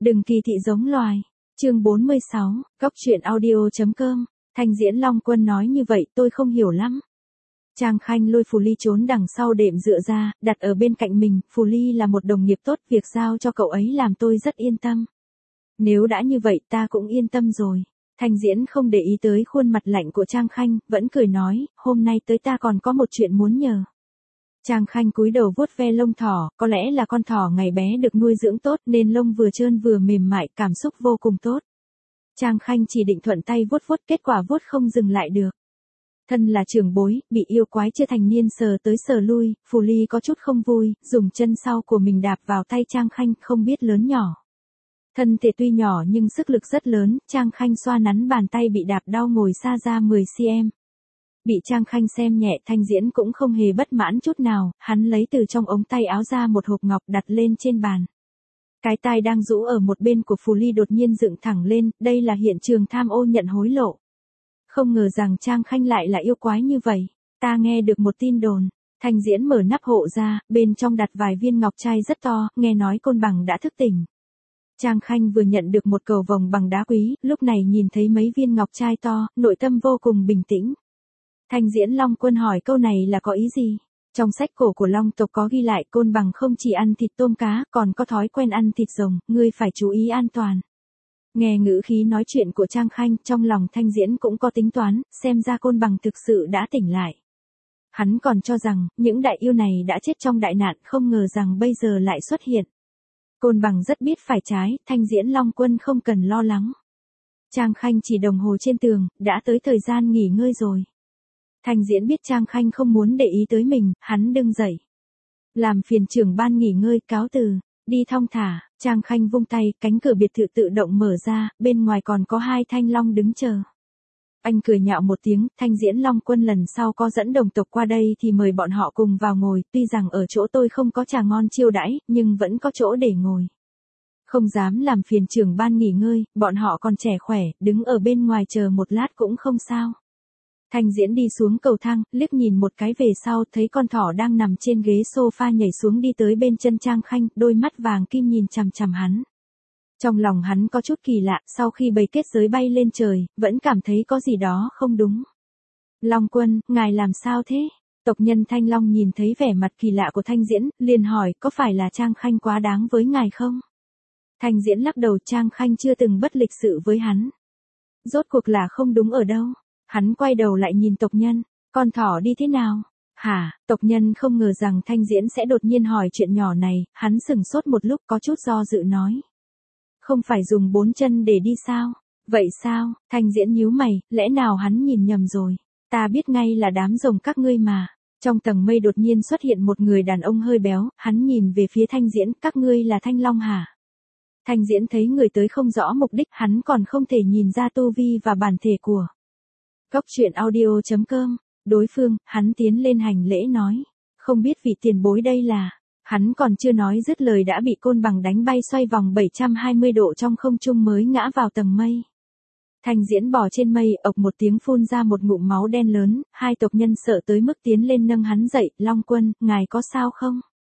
Đừng kỳ thị giống loài. Chương 46, Góc truyện audio.com. Thanh Diễn Long Quân nói như vậy tôi không hiểu lắm. Trang Khanh lôi Phù Ly trốn đằng sau đệm dựa ra, đặt ở bên cạnh mình. Phù Ly là một đồng nghiệp tốt, việc giao cho cậu ấy làm tôi rất yên tâm. Nếu đã như vậy ta cũng yên tâm rồi. Thanh Diễn không để ý tới khuôn mặt lạnh của Trang Khanh, vẫn cười nói, hôm nay tới ta còn có một chuyện muốn nhờ. Trang Khanh cúi đầu vuốt ve lông thỏ, có lẽ là con thỏ ngày bé được nuôi dưỡng tốt nên lông vừa trơn vừa mềm mại, cảm xúc vô cùng tốt. Trang Khanh chỉ định thuận tay vuốt vuốt, kết quả vuốt không dừng lại được. Thân là trưởng bối, bị yêu quái chưa thành niên sờ tới sờ lui, Phù Ly có chút không vui, dùng chân sau của mình đạp vào tay Trang Khanh không biết lớn nhỏ. Thân thể tuy nhỏ nhưng sức lực rất lớn, Trang Khanh xoa nắn bàn tay bị đạp đau ngồi xa ra 10cm. Bị Trang Khanh xem nhẹ, Thanh Diễn cũng không hề bất mãn chút nào, hắn lấy từ trong ống tay áo ra một hộp ngọc đặt lên trên bàn. Cái tai đang rũ ở một bên của Phù Ly đột nhiên dựng thẳng lên, đây là hiện trường tham ô nhận hối lộ. Không ngờ rằng Trang Khanh lại là yêu quái như vậy, ta nghe được một tin đồn. Thanh Diễn mở nắp hộ ra, bên trong đặt vài viên ngọc trai rất to, nghe nói Côn Bằng đã thức tỉnh. Trang Khanh vừa nhận được một cầu vồng bằng đá quý, lúc này nhìn thấy mấy viên ngọc trai to, nội tâm vô cùng bình tĩnh. Thanh Diễn Long Quân hỏi câu này là có ý gì? Trong sách cổ của Long tộc có ghi lại Côn Bằng không chỉ ăn thịt tôm cá, còn có thói quen ăn thịt rồng, ngươi phải chú ý an toàn. Nghe ngữ khí nói chuyện của Trang Khanh, trong lòng Thanh Diễn cũng có tính toán, xem ra Côn Bằng thực sự đã tỉnh lại. Hắn còn cho rằng, những đại yêu này đã chết trong đại nạn, không ngờ rằng bây giờ lại xuất hiện. Côn Bằng rất biết phải trái, Thanh Diễn Long Quân không cần lo lắng. Trang Khanh chỉ đồng hồ trên tường, đã tới thời gian nghỉ ngơi rồi. Thanh Diễn biết Trang Khanh không muốn để ý tới mình, hắn đứng dậy. Làm phiền trưởng ban nghỉ ngơi, cáo từ, đi thong thả. Trang Khanh vung tay, cánh cửa biệt thự tự động mở ra, bên ngoài còn có hai thanh long đứng chờ. Anh cười nhạo một tiếng, Thanh Diễn Long Quân lần sau có dẫn đồng tộc qua đây thì mời bọn họ cùng vào ngồi, tuy rằng ở chỗ tôi không có trà ngon chiêu đãi, nhưng vẫn có chỗ để ngồi. Không dám làm phiền trưởng ban nghỉ ngơi, bọn họ còn trẻ khỏe, đứng ở bên ngoài chờ một lát cũng không sao. Thanh Diễn đi xuống cầu thang, liếc nhìn một cái về sau, thấy con thỏ đang nằm trên ghế sofa nhảy xuống đi tới bên chân Trang Khanh, đôi mắt vàng kim nhìn chằm chằm hắn. Trong lòng hắn có chút kỳ lạ, sau khi bầy kết giới bay lên trời, vẫn cảm thấy có gì đó không đúng. Long Quân, ngài làm sao thế? Tộc nhân Thanh Long nhìn thấy vẻ mặt kỳ lạ của Thanh Diễn, liền hỏi, có phải là Trang Khanh quá đáng với ngài không? Thanh Diễn lắc đầu, Trang Khanh chưa từng bất lịch sự với hắn. Rốt cuộc là không đúng ở đâu? Hắn quay đầu lại nhìn tộc nhân, con thỏ đi thế nào? Hả, tộc nhân không ngờ rằng Thanh Diễn sẽ đột nhiên hỏi chuyện nhỏ này, hắn sửng sốt một lúc có chút do dự nói. Không phải dùng 4 chân để đi sao? Vậy sao? Thanh Diễn nhíu mày, lẽ nào hắn nhìn nhầm rồi? Ta biết ngay là đám rồng các ngươi mà. Trong tầng mây đột nhiên xuất hiện một người đàn ông hơi béo, hắn nhìn về phía Thanh Diễn, các ngươi là Thanh Long hả? Thanh Diễn thấy người tới không rõ mục đích, hắn còn không thể nhìn ra tu vi và bản thể của Góc truyện audio.com. Đối phương, hắn tiến lên hành lễ nói. Không biết vị tiền bối đây là. Hắn còn chưa nói dứt lời đã bị Côn Bằng đánh bay xoay vòng 720 độ trong không trung mới ngã vào tầng mây. Thanh Diễn bò trên mây, ộc một tiếng phun ra một ngụm máu đen lớn, hai tộc nhân sợ tới mức tiến lên nâng hắn dậy, Long Quân, ngài có sao không?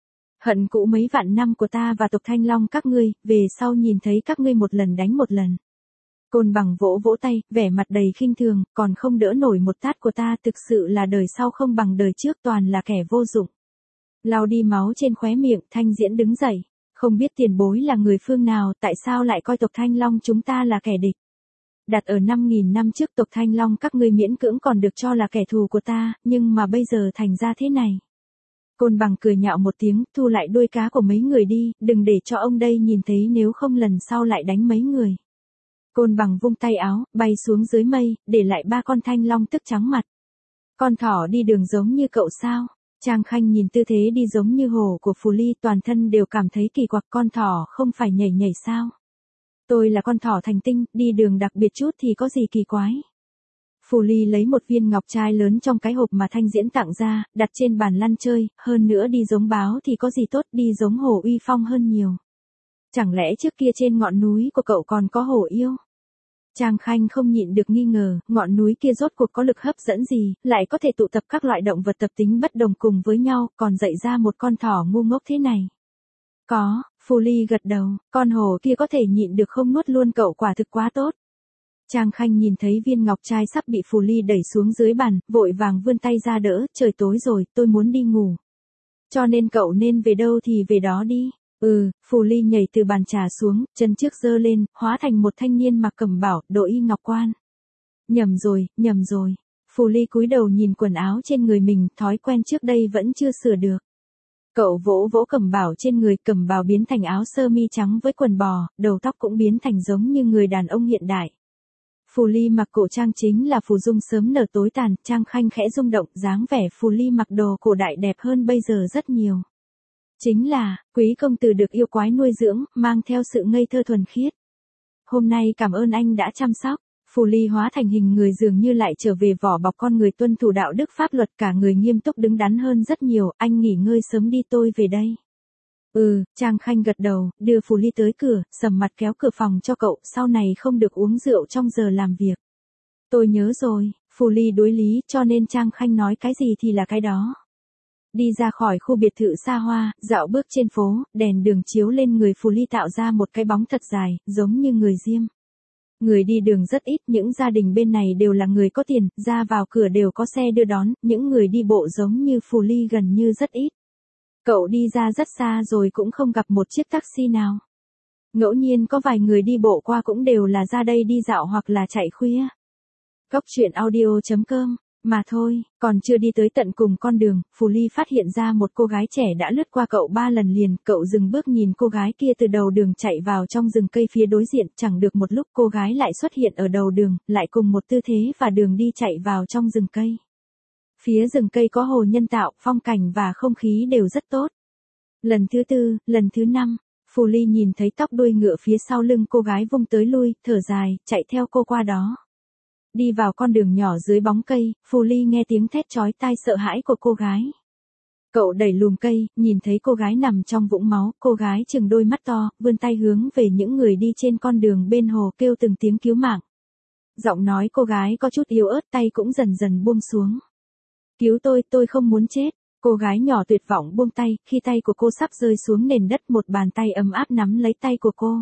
Hận cũ mấy vạn năm của ta và tộc Thanh Long các ngươi, về sau nhìn thấy các ngươi một lần đánh một lần. Côn Bằng vỗ vỗ tay, vẻ mặt đầy khinh thường, còn không đỡ nổi một tát của ta, thực sự là đời sau không bằng đời trước, toàn là kẻ vô dụng. Lau đi máu trên khóe miệng, Thanh Diễn đứng dậy, không biết tiền bối là người phương nào, tại sao lại coi tộc Thanh Long chúng ta là kẻ địch. Đặt ở 5.000 năm trước tộc Thanh Long các ngươi miễn cưỡng còn được cho là kẻ thù của ta, nhưng mà bây giờ thành ra thế này. Côn Bằng cười nhạo một tiếng, thu lại đuôi cá của mấy người đi, đừng để cho ông đây nhìn thấy, nếu không lần sau lại đánh mấy người. Côn Bằng vung tay áo, bay xuống dưới mây, để lại ba con thanh long tức trắng mặt. Con thỏ đi đường giống như cậu sao? Trang Khanh nhìn tư thế đi giống như hổ của Phù Ly, toàn thân đều cảm thấy kỳ quặc, con thỏ không phải nhảy nhảy sao? Tôi là con thỏ thành tinh, đi đường đặc biệt chút thì có gì kỳ quái? Phù Ly lấy một viên ngọc trai lớn trong cái hộp mà Thanh Diễn tặng ra, đặt trên bàn lăn chơi, hơn nữa đi giống báo thì có gì tốt, đi giống hổ uy phong hơn nhiều. Chẳng lẽ trước kia trên ngọn núi của cậu còn có hổ yêu? Trang Khanh không nhịn được nghi ngờ, ngọn núi kia rốt cuộc có lực hấp dẫn gì, lại có thể tụ tập các loại động vật tập tính bất đồng cùng với nhau, còn dạy ra một con thỏ ngu ngốc thế này. Có, Phù Ly gật đầu, con hổ kia có thể nhịn được không nuốt luôn cậu quả thực quá tốt. Trang Khanh nhìn thấy viên ngọc trai sắp bị Phù Ly đẩy xuống dưới bàn, vội vàng vươn tay ra đỡ, trời tối rồi, tôi muốn đi ngủ. Cho nên cậu nên về đâu thì về đó đi. Phù Ly nhảy từ bàn trà xuống, chân trước giơ lên, hóa thành một thanh niên mặc cẩm bào, đội y ngọc quan. Nhầm rồi. Phù Ly cúi đầu nhìn quần áo trên người mình, thói quen trước đây vẫn chưa sửa được. Cậu vỗ vỗ cẩm bào trên người, cẩm bào biến thành áo sơ mi trắng với quần bò, đầu tóc cũng biến thành giống như người đàn ông hiện đại. Phù Ly mặc cổ trang chính là phù dung sớm nở tối tàn, Trang Khanh khẽ rung động, dáng vẻ Phù Ly mặc đồ cổ đại đẹp hơn bây giờ rất nhiều. Chính là, quý công tử được yêu quái nuôi dưỡng, mang theo sự ngây thơ thuần khiết. Hôm nay cảm ơn anh đã chăm sóc. Phù Ly hóa thành hình người dường như lại trở về vỏ bọc con người tuân thủ đạo đức pháp luật, cả người nghiêm túc đứng đắn hơn rất nhiều, anh nghỉ ngơi sớm đi, tôi về đây. Trang Khanh gật đầu, đưa Phù Ly tới cửa, sầm mặt kéo cửa phòng cho cậu, sau này không được uống rượu trong giờ làm việc. Tôi nhớ rồi, Phù Ly đối lý, cho nên Trang Khanh nói cái gì thì là cái đó. Đi ra khỏi khu biệt thự xa hoa, dạo bước trên phố, đèn đường chiếu lên người Phù Ly tạo ra một cái bóng thật dài, giống như người diêm. Người đi đường rất ít, những gia đình bên này đều là người có tiền, ra vào cửa đều có xe đưa đón, những người đi bộ giống như Phù Ly gần như rất ít. Cậu đi ra rất xa rồi cũng không gặp một chiếc taxi nào. Ngẫu nhiên có vài người đi bộ qua cũng đều là ra đây đi dạo hoặc là chạy khuya. Cốc truyện audio.com. Mà thôi, còn chưa đi tới tận cùng con đường, Phù Ly phát hiện ra một cô gái trẻ đã lướt qua cậu 3 lần liền, cậu dừng bước nhìn cô gái kia từ đầu đường chạy vào trong rừng cây phía đối diện, chẳng được một lúc cô gái lại xuất hiện ở đầu đường, lại cùng một tư thế và đường đi chạy vào trong rừng cây. Phía rừng cây có hồ nhân tạo, phong cảnh và không khí đều rất tốt. Lần thứ 4, lần thứ 5, Phù Ly nhìn thấy tóc đuôi ngựa phía sau lưng cô gái vung tới lui, thở dài, chạy theo cô qua đó. Đi vào con đường nhỏ dưới bóng cây, Phù Ly nghe tiếng thét chói tai sợ hãi của cô gái. Cậu đẩy lùm cây, nhìn thấy cô gái nằm trong vũng máu, cô gái trừng đôi mắt to, vươn tay hướng về những người đi trên con đường bên hồ kêu từng tiếng cứu mạng. Giọng nói cô gái có chút yếu ớt, tay cũng dần dần buông xuống. Cứu tôi không muốn chết. Cô gái nhỏ tuyệt vọng buông tay, khi tay của cô sắp rơi xuống nền đất, một bàn tay ấm áp nắm lấy tay của cô.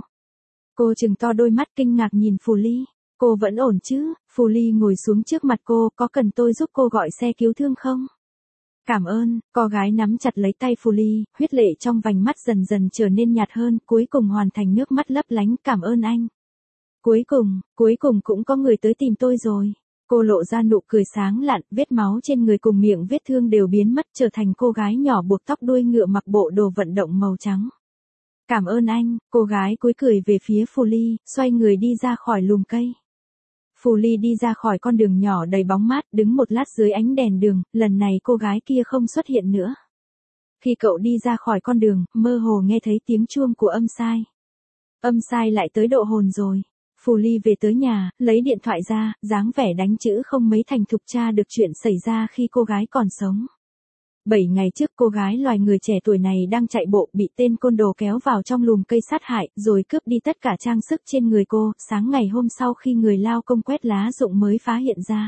Cô trừng to đôi mắt kinh ngạc nhìn Phù Ly. Cô vẫn ổn chứ? Phù Ly ngồi xuống trước mặt cô, có cần tôi giúp cô gọi xe cứu thương không? Cảm ơn, cô gái nắm chặt lấy tay Phù Ly, huyết lệ trong vành mắt dần dần trở nên nhạt hơn, cuối cùng hoàn thành nước mắt lấp lánh, cảm ơn anh. Cuối cùng cũng có người tới tìm tôi rồi. Cô lộ ra nụ cười sáng lạn, vết máu trên người cùng miệng vết thương đều biến mất, trở thành cô gái nhỏ buộc tóc đuôi ngựa mặc bộ đồ vận động màu trắng. Cảm ơn anh, cô gái cúi cười về phía Phù Ly, xoay người đi ra khỏi lùm cây. Phù Ly đi ra khỏi con đường nhỏ đầy bóng mát, đứng một lát dưới ánh đèn đường, lần này cô gái kia không xuất hiện nữa. Khi cậu đi ra khỏi con đường, mơ hồ nghe thấy tiếng chuông của âm sai. Âm sai lại tới độ hồn rồi. Phù Ly về tới nhà, lấy điện thoại ra, dáng vẻ đánh chữ không mấy thành thục tra được chuyện xảy ra khi cô gái còn sống. 7 ngày trước cô gái loài người trẻ tuổi này đang chạy bộ bị tên côn đồ kéo vào trong lùm cây sát hại, rồi cướp đi tất cả trang sức trên người cô, sáng ngày hôm sau khi người lao công quét lá rụng mới phát hiện ra.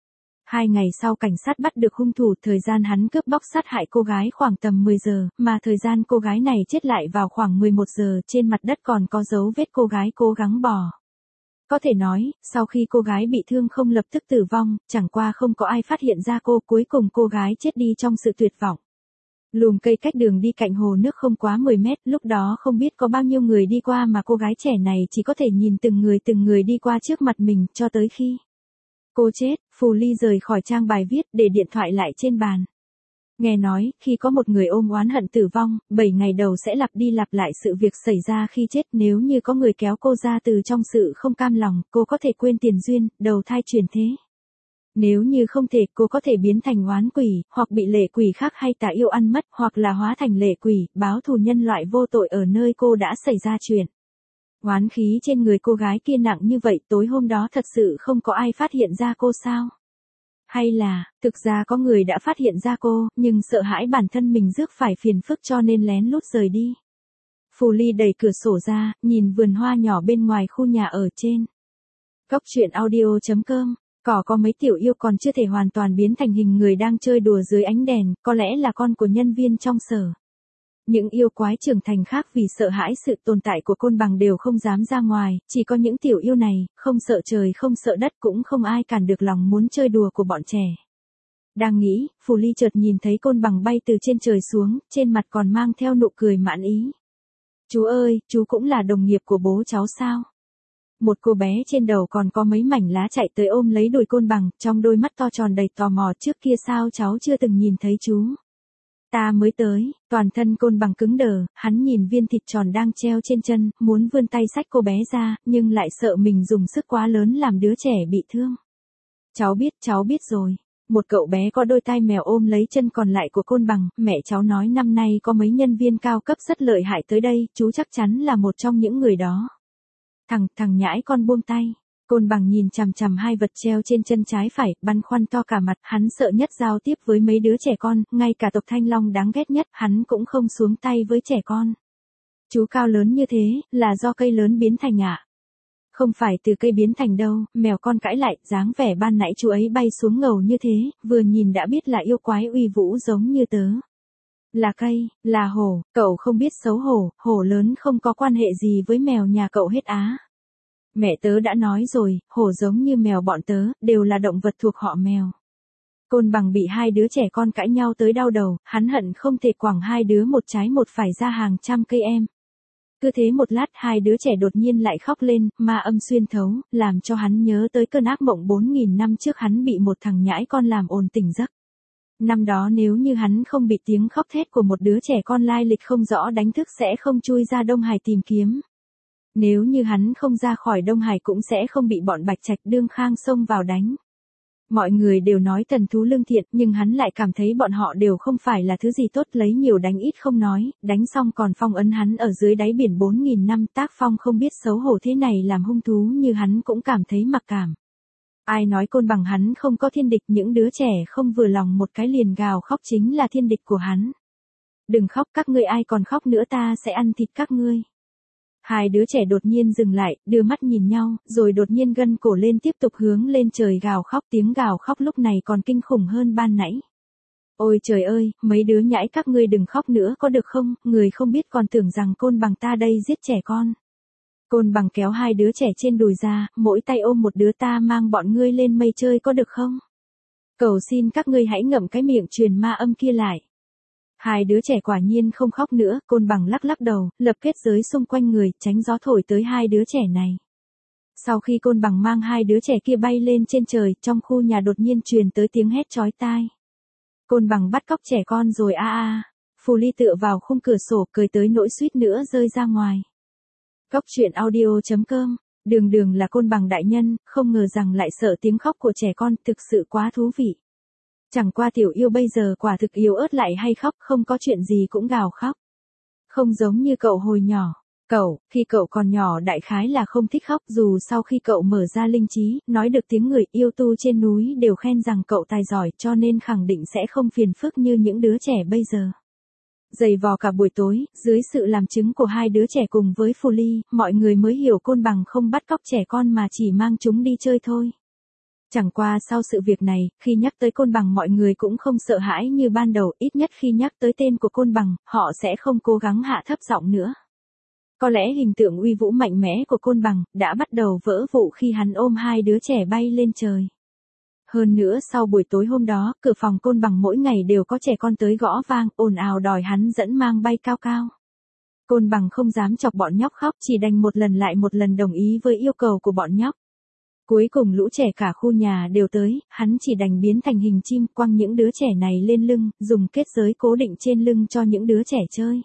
2 ngày sau cảnh sát bắt được hung thủ, thời gian hắn cướp bóc sát hại cô gái khoảng tầm 10 giờ, mà thời gian cô gái này chết lại vào khoảng 11 giờ, trên mặt đất còn có dấu vết cô gái cố gắng bò. Có thể nói, sau khi cô gái bị thương không lập tức tử vong, chẳng qua không có ai phát hiện ra cô, cuối cùng cô gái chết đi trong sự tuyệt vọng. Lùm cây cách đường đi cạnh hồ nước không quá 10 mét, lúc đó không biết có bao nhiêu người đi qua mà cô gái trẻ này chỉ có thể nhìn từng người đi qua trước mặt mình, cho tới khi cô chết, Phù Ly rời khỏi trang bài viết, để điện thoại lại trên bàn. Nghe nói, khi có một người ôm oán hận tử vong, 7 ngày đầu sẽ lặp đi lặp lại sự việc xảy ra khi chết, nếu như có người kéo cô ra từ trong sự không cam lòng, cô có thể quên tiền duyên, đầu thai chuyển thế. Nếu như không thể, cô có thể biến thành oán quỷ, hoặc bị lệ quỷ khác hay tà yêu ăn mất, hoặc là hóa thành lệ quỷ, báo thù nhân loại vô tội ở nơi cô đã xảy ra chuyện. Oán khí trên người cô gái kia nặng như vậy, tối hôm đó thật sự không có ai phát hiện ra cô sao? Hay là, thực ra có người đã phát hiện ra cô, nhưng sợ hãi bản thân mình rước phải phiền phức cho nên lén lút rời đi. Phù Ly đẩy cửa sổ ra, nhìn vườn hoa nhỏ bên ngoài khu nhà ở trên. Cốc truyện audio.com. Cỏ có mấy tiểu yêu còn chưa thể hoàn toàn biến thành hình người đang chơi đùa dưới ánh đèn, có lẽ là con của nhân viên trong sở. Những yêu quái trưởng thành khác vì sợ hãi sự tồn tại của côn bằng đều không dám ra ngoài, chỉ có những tiểu yêu này, không sợ trời không sợ đất cũng không ai cản được lòng muốn chơi đùa của bọn trẻ. Đang nghĩ, Phù Ly chợt nhìn thấy côn bằng bay từ trên trời xuống, trên mặt còn mang theo nụ cười mãn ý. Chú ơi, chú cũng là đồng nghiệp của bố cháu sao? Một cô bé trên đầu còn có mấy mảnh lá chạy tới ôm lấy đùi côn bằng, trong đôi mắt to tròn đầy tò mò, trước kia sao cháu chưa từng nhìn thấy chú? Ta mới tới, toàn thân côn bằng cứng đờ, hắn nhìn viên thịt tròn đang treo trên chân, muốn vươn tay xách cô bé ra, nhưng lại sợ mình dùng sức quá lớn làm đứa trẻ bị thương. Cháu biết rồi. Một cậu bé có đôi tai mèo ôm lấy chân còn lại của côn bằng, mẹ cháu nói năm nay có mấy nhân viên cao cấp rất lợi hại tới đây, chú chắc chắn là một trong những người đó. Thằng nhãi con buông tay. Côn bằng nhìn chằm chằm hai vật treo trên chân trái phải, băn khoăn to cả mặt, hắn sợ nhất giao tiếp với mấy đứa trẻ con, ngay cả tộc Thanh Long đáng ghét nhất, hắn cũng không xuống tay với trẻ con. Chú cao lớn như thế, là do cây lớn biến thành ạ? Không phải từ cây biến thành đâu, mèo con cãi lại, dáng vẻ ban nãy chú ấy bay xuống ngầu như thế, vừa nhìn đã biết là yêu quái uy vũ giống như tớ. Là cây, là hổ, cậu không biết xấu hổ, hổ lớn không có quan hệ gì với mèo nhà cậu hết á. Mẹ tớ đã nói rồi, hổ giống như mèo bọn tớ, đều là động vật thuộc họ mèo. Côn bằng bị hai đứa trẻ con cãi nhau tới đau đầu, hắn hận không thể quẳng hai đứa một trái một phải ra hàng trăm cây em. Cứ thế một lát hai đứa trẻ đột nhiên lại khóc lên, ma âm xuyên thấu, làm cho hắn nhớ tới cơn ác mộng 4.000 năm trước hắn bị một thằng nhãi con làm ồn tỉnh giấc. Năm đó nếu như hắn không bị tiếng khóc thét của một đứa trẻ con lai lịch không rõ đánh thức sẽ không chui ra Đông Hải tìm kiếm. Nếu như hắn không ra khỏi Đông Hải cũng sẽ không bị bọn Bạch Trạch Đương Khang xông vào đánh. Mọi người đều nói thần thú lương thiện, nhưng hắn lại cảm thấy bọn họ đều không phải là thứ gì tốt, lấy nhiều đánh ít không nói, đánh xong còn phong ấn hắn ở dưới đáy biển 4.000 năm, tác phong không biết xấu hổ thế này làm hung thú như hắn cũng cảm thấy mặc cảm. Ai nói côn bằng hắn không có thiên địch, những đứa trẻ không vừa lòng một cái liền gào khóc chính là thiên địch của hắn. Đừng khóc các ngươi, ai còn khóc nữa ta sẽ ăn thịt các ngươi. Hai đứa trẻ đột nhiên dừng lại, đưa mắt nhìn nhau, rồi đột nhiên gân cổ lên tiếp tục hướng lên trời gào khóc, tiếng gào khóc lúc này còn kinh khủng hơn ban nãy. Ôi trời ơi, mấy đứa nhãi các ngươi đừng khóc nữa có được không, người không biết còn tưởng rằng côn bằng ta đây giết trẻ con. Côn bằng kéo hai đứa trẻ trên đùi ra, mỗi tay ôm một đứa, ta mang bọn ngươi lên mây chơi có được không? Cầu xin các ngươi hãy ngậm cái miệng truyền ma âm kia lại. Hai đứa trẻ quả nhiên không khóc nữa, côn bằng lắc lắc đầu, lập kết giới xung quanh người, tránh gió thổi tới hai đứa trẻ này. Sau khi côn bằng mang hai đứa trẻ kia bay lên trên trời, trong khu nhà đột nhiên truyền tới tiếng hét chói tai. Côn bằng bắt cóc trẻ con rồi a a. Phù Ly tựa vào khung cửa sổ cười tới nỗi suýt nữa rơi ra ngoài. Cóc truyện audio.com, đường là côn bằng đại nhân, không ngờ rằng lại sợ tiếng khóc của trẻ con, thực sự quá thú vị. Chẳng qua tiểu yêu bây giờ quả thực yếu ớt lại hay khóc, không có chuyện gì cũng gào khóc. Không giống như cậu hồi nhỏ. Khi cậu còn nhỏ đại khái là không thích khóc, dù sau khi cậu mở ra linh trí, nói được tiếng người, yêu tu trên núi đều khen rằng cậu tài giỏi, cho nên khẳng định sẽ không phiền phức như những đứa trẻ bây giờ. Giày vò cả buổi tối, dưới sự làm chứng của hai đứa trẻ cùng với Phù Ly, mọi người mới hiểu côn bằng không bắt cóc trẻ con mà chỉ mang chúng đi chơi thôi. Chẳng qua sau sự việc này, khi nhắc tới côn bằng mọi người cũng không sợ hãi như ban đầu, ít nhất khi nhắc tới tên của côn bằng, họ sẽ không cố gắng hạ thấp giọng nữa. Có lẽ hình tượng uy vũ mạnh mẽ của côn bằng đã bắt đầu vỡ vụn khi hắn ôm hai đứa trẻ bay lên trời. Hơn nữa sau buổi tối hôm đó, cửa phòng côn bằng mỗi ngày đều có trẻ con tới gõ vang, ồn ào đòi hắn dẫn mang bay cao cao. Côn bằng không dám chọc bọn nhóc khóc, chỉ đành một lần lại một lần đồng ý với yêu cầu của bọn nhóc. Cuối cùng lũ trẻ cả khu nhà đều tới, hắn chỉ đành biến thành hình chim, quăng những đứa trẻ này lên lưng, dùng kết giới cố định trên lưng cho những đứa trẻ chơi.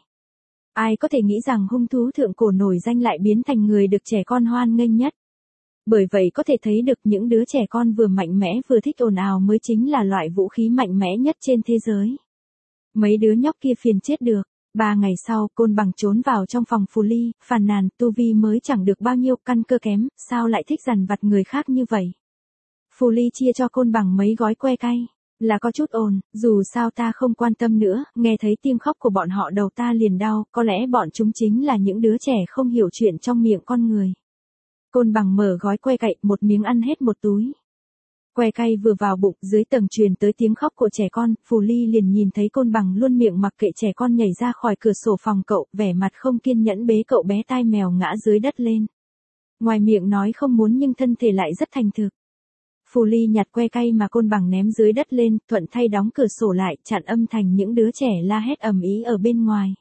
Ai có thể nghĩ rằng hung thú thượng cổ nổi danh lại biến thành người được trẻ con hoan nghênh nhất. Bởi vậy có thể thấy được những đứa trẻ con vừa mạnh mẽ vừa thích ồn ào mới chính là loại vũ khí mạnh mẽ nhất trên thế giới. Mấy đứa nhóc kia phiền chết được. 3 ngày sau, côn bằng trốn vào trong phòng Phù Ly, phàn nàn, tu vi mới chẳng được bao nhiêu, căn cơ kém, sao lại thích dằn vặt người khác như vậy. Phù Ly chia cho côn bằng mấy gói que cay, là có chút ồn, dù sao ta không quan tâm nữa, nghe thấy tiếng khóc của bọn họ đầu ta liền đau, có lẽ bọn chúng chính là những đứa trẻ không hiểu chuyện trong miệng con người. Côn bằng mở gói que cậy, một miếng ăn hết một túi. Que cay vừa vào bụng, dưới tầng truyền tới tiếng khóc của trẻ con, Phù Ly liền nhìn thấy Côn Bằng luôn miệng mặc kệ trẻ con nhảy ra khỏi cửa sổ phòng cậu, vẻ mặt không kiên nhẫn bế cậu bé tai mèo ngã dưới đất lên. Ngoài miệng nói không muốn nhưng thân thể lại rất thành thực. Phù Ly nhặt que cay mà Côn Bằng ném dưới đất lên, thuận tay đóng cửa sổ lại, chặn âm thanh những đứa trẻ la hét ầm ĩ ở bên ngoài.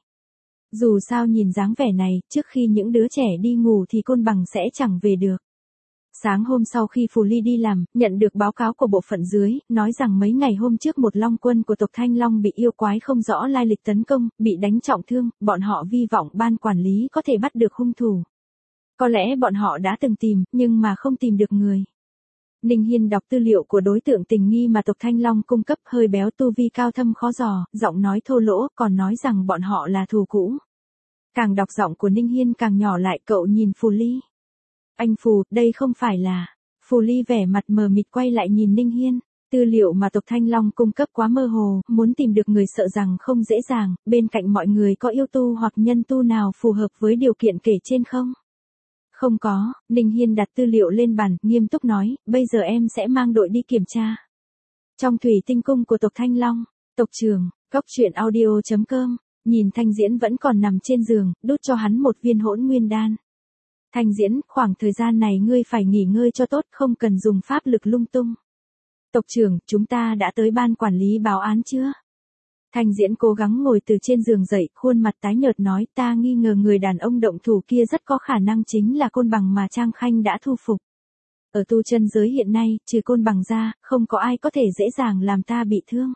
Dù sao nhìn dáng vẻ này, trước khi những đứa trẻ đi ngủ thì Côn Bằng sẽ chẳng về được. Sáng hôm sau khi Phù Ly đi làm, nhận được báo cáo của bộ phận dưới, nói rằng mấy ngày hôm trước một long quân của tộc Thanh Long bị yêu quái không rõ lai lịch tấn công, bị đánh trọng thương, bọn họ hy vọng ban quản lý có thể bắt được hung thủ. Có lẽ bọn họ đã từng tìm, nhưng mà không tìm được người. Ninh Hiên đọc tư liệu của đối tượng tình nghi mà tộc Thanh Long cung cấp, hơi béo tu vi cao thâm khó dò, giọng nói thô lỗ, còn nói rằng bọn họ là thù cũ. Càng đọc giọng của Ninh Hiên càng nhỏ lại, cậu nhìn Phù Ly. Anh Phù, đây không phải là... Phù Ly vẻ mặt mờ mịt quay lại nhìn Ninh Hiên. Tư liệu mà tộc Thanh Long cung cấp quá mơ hồ, muốn tìm được người sợ rằng không dễ dàng, bên cạnh mọi người có yêu tu hoặc nhân tu nào phù hợp với điều kiện kể trên không? Không có, Ninh Hiên đặt tư liệu lên bàn, nghiêm túc nói, bây giờ em sẽ mang đội đi kiểm tra. Trong thủy tinh cung của tộc Thanh Long, tộc trưởng, goctruyện.audio.com, nhìn Thanh Diễn vẫn còn nằm trên giường, đút cho hắn một viên hỗn nguyên đan. Thanh Diễn, khoảng thời gian này ngươi phải nghỉ ngơi cho tốt, không cần dùng pháp lực lung tung. Tộc trưởng, chúng ta đã tới ban quản lý báo án chưa? Thanh Diễn cố gắng ngồi từ trên giường dậy, khuôn mặt tái nhợt nói, ta nghi ngờ người đàn ông động thủ kia rất có khả năng chính là Côn Bằng mà Trang Khanh đã thu phục. Ở tu chân giới hiện nay, trừ Côn Bằng ra, không có ai có thể dễ dàng làm ta bị thương.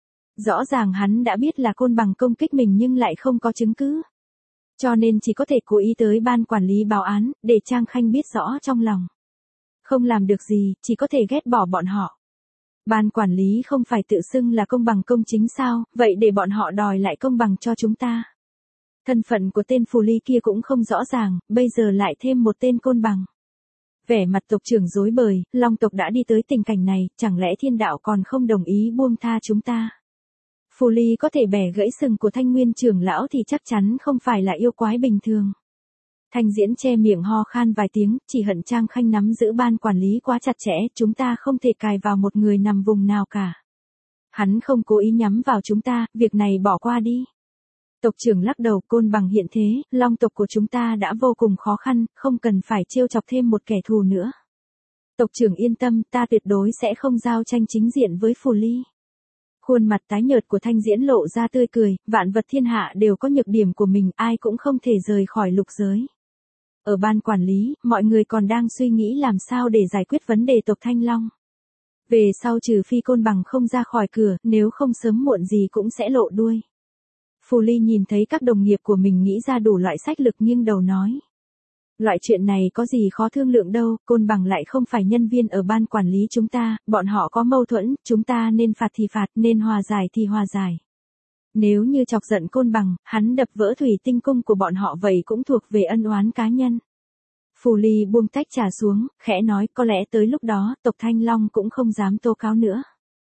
Rõ ràng hắn đã biết là Côn Bằng công kích mình nhưng lại không có chứng cứ. Cho nên chỉ có thể cố ý tới ban quản lý báo án, để Trang Khanh biết rõ trong lòng. Không làm được gì, chỉ có thể ghét bỏ bọn họ. Ban quản lý không phải tự xưng là công bằng công chính sao, vậy để bọn họ đòi lại công bằng cho chúng ta. Thân phận của tên Phù Ly kia cũng không rõ ràng, bây giờ lại thêm một tên Côn Bằng. Vẻ mặt tộc trưởng rối bời, Long tộc đã đi tới tình cảnh này, chẳng lẽ thiên đạo còn không đồng ý buông tha chúng ta? Phù Ly có thể bẻ gãy sừng của Thanh Nguyên trưởng lão thì chắc chắn không phải là yêu quái bình thường. Thanh Diễn che miệng ho khan vài tiếng, chỉ hận Trang Khanh nắm giữ ban quản lý quá chặt chẽ, chúng ta không thể cài vào một người nằm vùng nào cả. Hắn không cố ý nhắm vào chúng ta, việc này bỏ qua đi. Tộc trưởng lắc đầu, Côn Bằng hiện thế, Long tộc của chúng ta đã vô cùng khó khăn, không cần phải trêu chọc thêm một kẻ thù nữa. Tộc trưởng yên tâm, ta tuyệt đối sẽ không giao tranh chính diện với Phù Ly. Khuôn mặt tái nhợt của Thanh Diễn lộ ra tươi cười, vạn vật thiên hạ đều có nhược điểm của mình, ai cũng không thể rời khỏi lục giới. Ở ban quản lý, mọi người còn đang suy nghĩ làm sao để giải quyết vấn đề tộc Thanh Long. Về sau trừ phi Côn Bằng không ra khỏi cửa, nếu không sớm muộn gì cũng sẽ lộ đuôi. Phù Ly nhìn thấy các đồng nghiệp của mình nghĩ ra đủ loại sách lược nghiêng đầu nói. Loại chuyện này có gì khó thương lượng đâu, Côn Bằng lại không phải nhân viên ở ban quản lý chúng ta, bọn họ có mâu thuẫn, chúng ta nên phạt thì phạt, nên hòa giải thì hòa giải. Nếu như chọc giận Côn Bằng, hắn đập vỡ thủy tinh cung của bọn họ vậy cũng thuộc về ân oán cá nhân. Phù Ly buông tách trà xuống, khẽ nói, có lẽ tới lúc đó, tộc Thanh Long cũng không dám tố cáo nữa.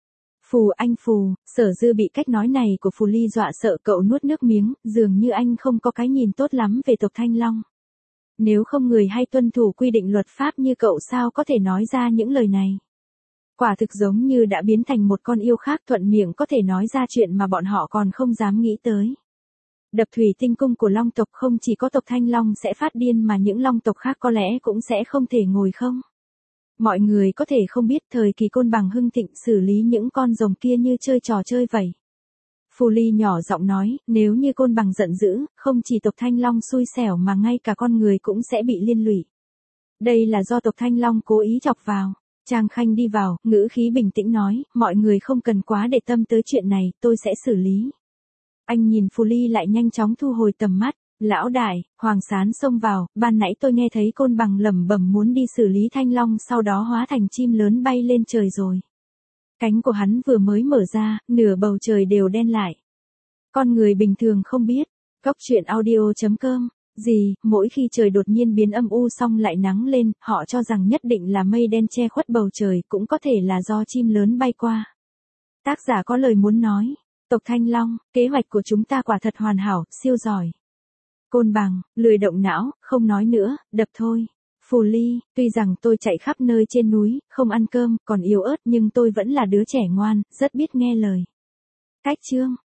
Phù anh Phù, Sở Dư bị cách nói này của Phù Ly dọa sợ cậu nuốt nước miếng, dường như anh không có cái nhìn tốt lắm về tộc Thanh Long. Nếu không người hay tuân thủ quy định luật pháp như cậu sao có thể nói ra những lời này. Quả thực giống như đã biến thành một con yêu khác, thuận miệng có thể nói ra chuyện mà bọn họ còn không dám nghĩ tới. Đập thủy tinh cung của Long tộc không chỉ có tộc Thanh Long sẽ phát điên mà những Long tộc khác có lẽ cũng sẽ không thể ngồi không. Mọi người có thể không biết thời kỳ Côn Bằng hưng thịnh xử lý những con rồng kia như chơi trò chơi vậy. Phù Ly nhỏ giọng nói, nếu như Côn Bằng giận dữ, không chỉ tộc Thanh Long xui xẻo mà ngay cả con người cũng sẽ bị liên lụy. Đây là do tộc Thanh Long cố ý chọc vào. Trang Khanh đi vào, ngữ khí bình tĩnh nói, mọi người không cần quá để tâm tới chuyện này, tôi sẽ xử lý. Anh nhìn Phù Ly lại nhanh chóng thu hồi tầm mắt, lão đại, Hoàng Sán xông vào, ban nãy tôi nghe thấy Côn Bằng lẩm bẩm muốn đi xử lý Thanh Long sau đó hóa thành chim lớn bay lên trời rồi. Cánh của hắn vừa mới mở ra, nửa bầu trời đều đen lại. Con người bình thường không biết, goctruyện.audio.com, gì, mỗi khi trời đột nhiên biến âm u xong lại nắng lên, họ cho rằng nhất định là mây đen che khuất bầu trời, cũng có thể là do chim lớn bay qua. Tác giả có lời muốn nói, tộc Thanh Long, kế hoạch của chúng ta quả thật hoàn hảo, siêu giỏi. Côn Bằng, lười động não, không nói nữa, đập thôi. Phù Ly, tuy rằng tôi chạy khắp nơi trên núi, không ăn cơm, còn yếu ớt nhưng tôi vẫn là đứa trẻ ngoan, rất biết nghe lời. Cách chương